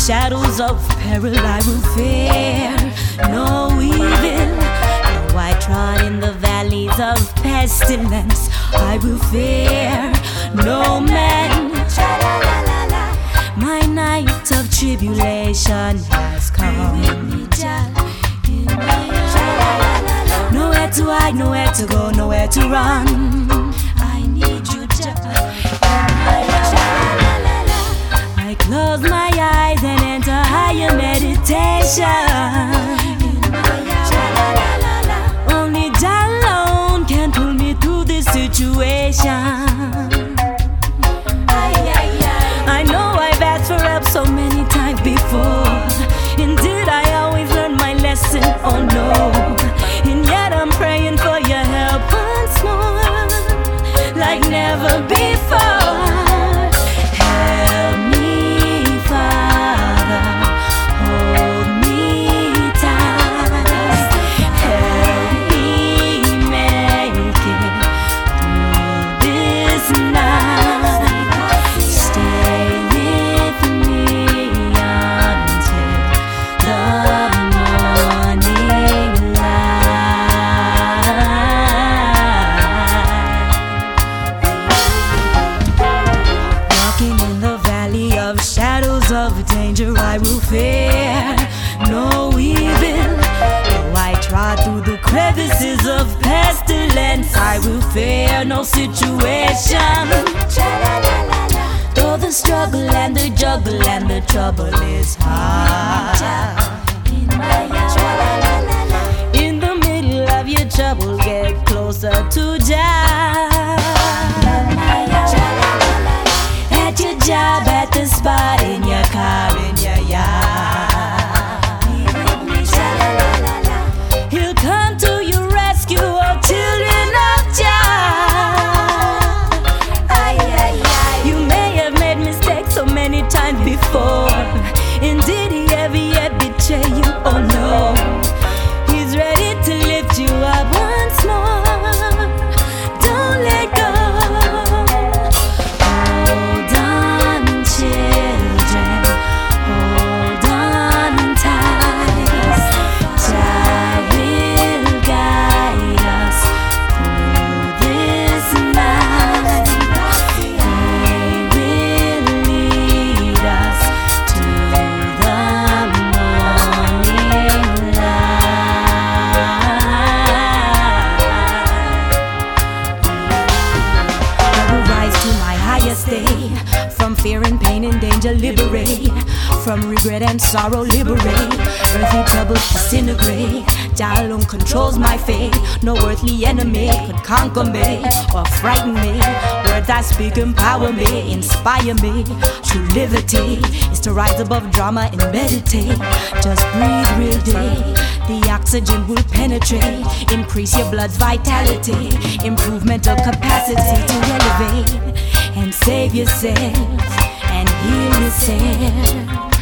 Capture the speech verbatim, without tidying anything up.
shadows of peril I will fear no evil. Though I trod in the valleys of pestilence, I will fear no man. My night of tribulation has come. Nowhere to hide, nowhere to go, nowhere to run. I need you, Jah. I close my eyes and enter higher meditation. Only Jah alone can pull me through this situation. I know I've asked for help so many times before, and did I always learn my lesson? Oh no. And yet I'm praying for your help once more, like never before. Help me, Father, hold me tight. Help me make it through this night. Stay with me until the morning light. Walking in the valley of shadows of danger, I will fear no evil. Though I trod through the crevices of pestilence, I will fear no situation. Though the struggle and the juggle and the trouble is hard, in the middle of your trouble, get closer to Jah. At your job, at the spot, in your car, in your yard, He'll come to your rescue, oh children of Jah. You may have made mistakes so many times before, and did He ever yet betray you? Oh no. He's ready to lift you up once more. Don't let go. Hold on, children. Hold on tight. Jah will guide us through this night. He will lead us to the morning light. I will rise to my highest state, from fear and pain and danger liberate, from regret and sorrow liberate, earthly troubles disintegrate. Jah alone controls my fate. No earthly enemy could conquer me or frighten me. Words I speak empower me, inspire me. True liberty is to rise above drama and meditate. Just breathe real deep. The oxygen will penetrate, increase your blood's vitality, improve mental capacity to elevate and save yourself and heal yourself.